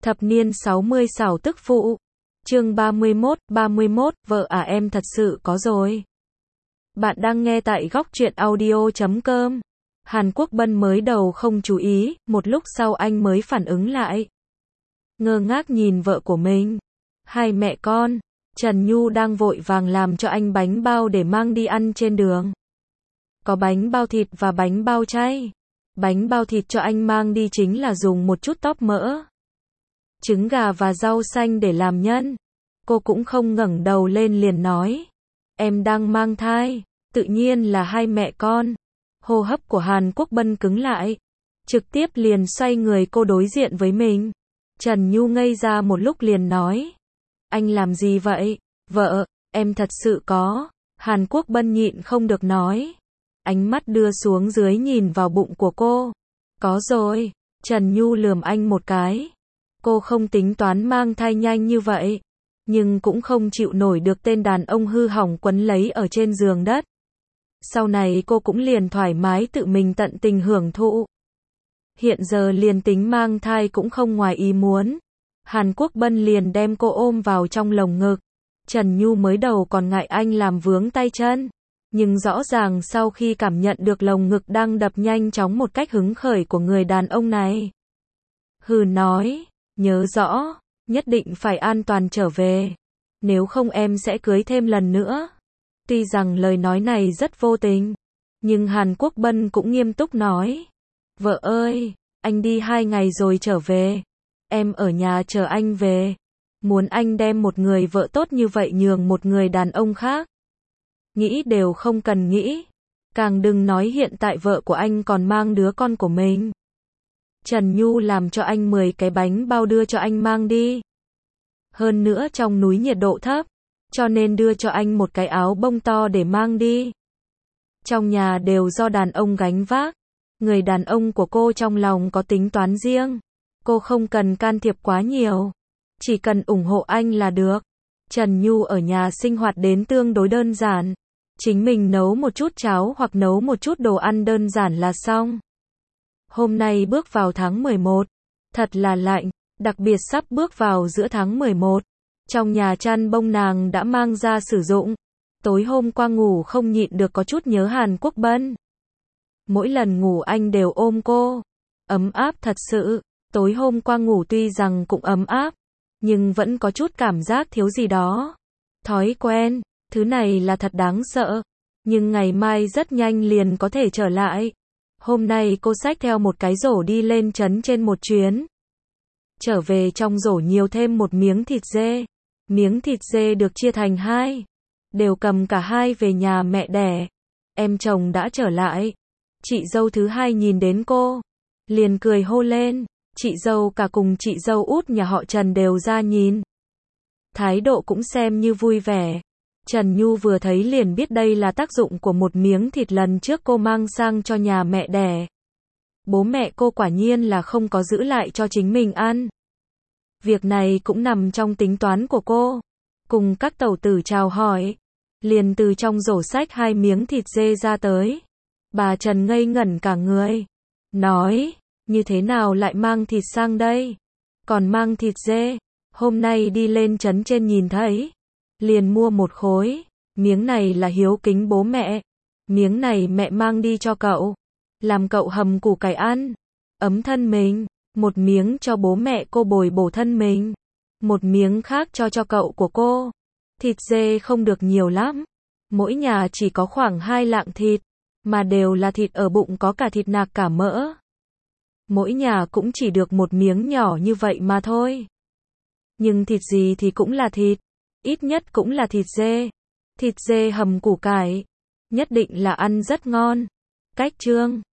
Thập niên 60 xảo tức phụ. Chương 31, vợ à em thật sự có rồi. Bạn đang nghe tại góc truyện audio.com. Hàn Quốc Bân mới đầu không chú ý, một lúc sau anh mới phản ứng lại. Ngơ ngác nhìn vợ của mình. Hai mẹ con, Trần Nhu đang vội vàng làm cho anh bánh bao để mang đi ăn trên đường. Có bánh bao thịt và bánh bao chay. Bánh bao thịt cho anh mang đi chính là dùng một chút tóp mỡ, trứng gà và rau xanh để làm nhân. Cô cũng không ngẩng đầu lên liền nói. Em đang mang thai, tự nhiên là hai mẹ con. Hô hấp của Hàn Quốc Bân cứng lại. Trực tiếp liền xoay người cô đối diện với mình. Trần Nhu ngây ra một lúc liền nói. Anh làm gì vậy? Vợ, em thật sự có. Hàn Quốc Bân nhịn không được nói. Ánh mắt đưa xuống dưới nhìn vào bụng của cô. Có rồi. Trần Nhu lườm anh một cái. Cô không tính toán mang thai nhanh như vậy, nhưng cũng không chịu nổi được tên đàn ông hư hỏng quấn lấy ở trên giường đất. Sau này cô cũng liền thoải mái tự mình tận tình hưởng thụ. Hiện giờ liền tính mang thai cũng không ngoài ý muốn. Hàn Quốc Bân liền đem cô ôm vào trong lồng ngực. Trần Nhu mới đầu còn ngại anh làm vướng tay chân, nhưng rõ ràng sau khi cảm nhận được lồng ngực đang đập nhanh chóng một cách hứng khởi của người đàn ông này, hừ nói. Nhớ rõ, nhất định phải an toàn trở về. Nếu không em sẽ cưới thêm lần nữa. Tuy rằng lời nói này rất vô tình, nhưng Hàn Quốc Bân cũng nghiêm túc nói. Vợ ơi, anh đi 2 ngày rồi trở về. Em ở nhà chờ anh về. Muốn anh đem một người vợ tốt như vậy nhường một người đàn ông khác. Nghĩ đều không cần nghĩ. Càng đừng nói hiện tại vợ của anh còn mang đứa con của mình. Trần Nhu làm cho anh 10 cái bánh bao đưa cho anh mang đi. Hơn nữa trong núi nhiệt độ thấp, cho nên đưa cho anh một cái áo bông to để mang đi. Trong nhà đều do đàn ông gánh vác. Người đàn ông của cô trong lòng có tính toán riêng. Cô không cần can thiệp quá nhiều. Chỉ cần ủng hộ anh là được. Trần Nhu ở nhà sinh hoạt đến tương đối đơn giản. Chính mình nấu một chút cháo hoặc nấu một chút đồ ăn đơn giản là xong. Hôm nay bước vào tháng 11, thật là lạnh, đặc biệt sắp bước vào giữa tháng 11. Trong nhà chăn bông nàng đã mang ra sử dụng. Tối hôm qua ngủ không nhịn được có chút nhớ Hàn Quốc Bân. Mỗi lần ngủ anh đều ôm cô. Ấm áp thật sự. Tối hôm qua ngủ tuy rằng cũng ấm áp, nhưng vẫn có chút cảm giác thiếu gì đó. Thói quen, thứ này là thật đáng sợ. Nhưng ngày mai rất nhanh liền có thể trở lại. Hôm nay cô xách theo một cái rổ đi lên trấn trên một chuyến. Trở về trong rổ nhiều thêm một miếng thịt dê. Miếng thịt dê được chia thành 2. Đều cầm cả 2 về nhà mẹ đẻ. Em chồng đã trở lại. Chị dâu thứ 2 nhìn đến cô, liền cười hô lên. Chị dâu cả cùng chị dâu út nhà họ Trần đều ra nhìn. Thái độ cũng xem như vui vẻ. Trần Nhu vừa thấy liền biết đây là tác dụng của một miếng thịt lần trước cô mang sang cho nhà mẹ đẻ. Bố mẹ cô quả nhiên là không có giữ lại cho chính mình ăn. Việc này cũng nằm trong tính toán của cô. Cùng các tẩu tử chào hỏi, liền từ trong rổ xách 2 miếng thịt dê ra tới. Bà Trần ngây ngẩn cả người. Nói, như thế nào lại mang thịt sang đây? Còn mang thịt dê, hôm nay đi lên trấn trên nhìn thấy. Liền mua một khối, miếng này là hiếu kính bố mẹ. Miếng này mẹ mang đi cho cậu, làm cậu hầm củ cải ăn, ấm thân mình. Một miếng cho bố mẹ cô bồi bổ thân mình. Một miếng khác cho cậu của cô. Thịt dê không được nhiều lắm. Mỗi nhà chỉ có khoảng 2 lạng thịt, mà đều là thịt ở bụng có cả thịt nạc cả mỡ. Mỗi nhà cũng chỉ được một miếng nhỏ như vậy mà thôi. Nhưng thịt gì thì cũng là thịt. Ít nhất cũng là thịt dê. Thịt dê hầm củ cải. Nhất định là ăn rất ngon. Cách chương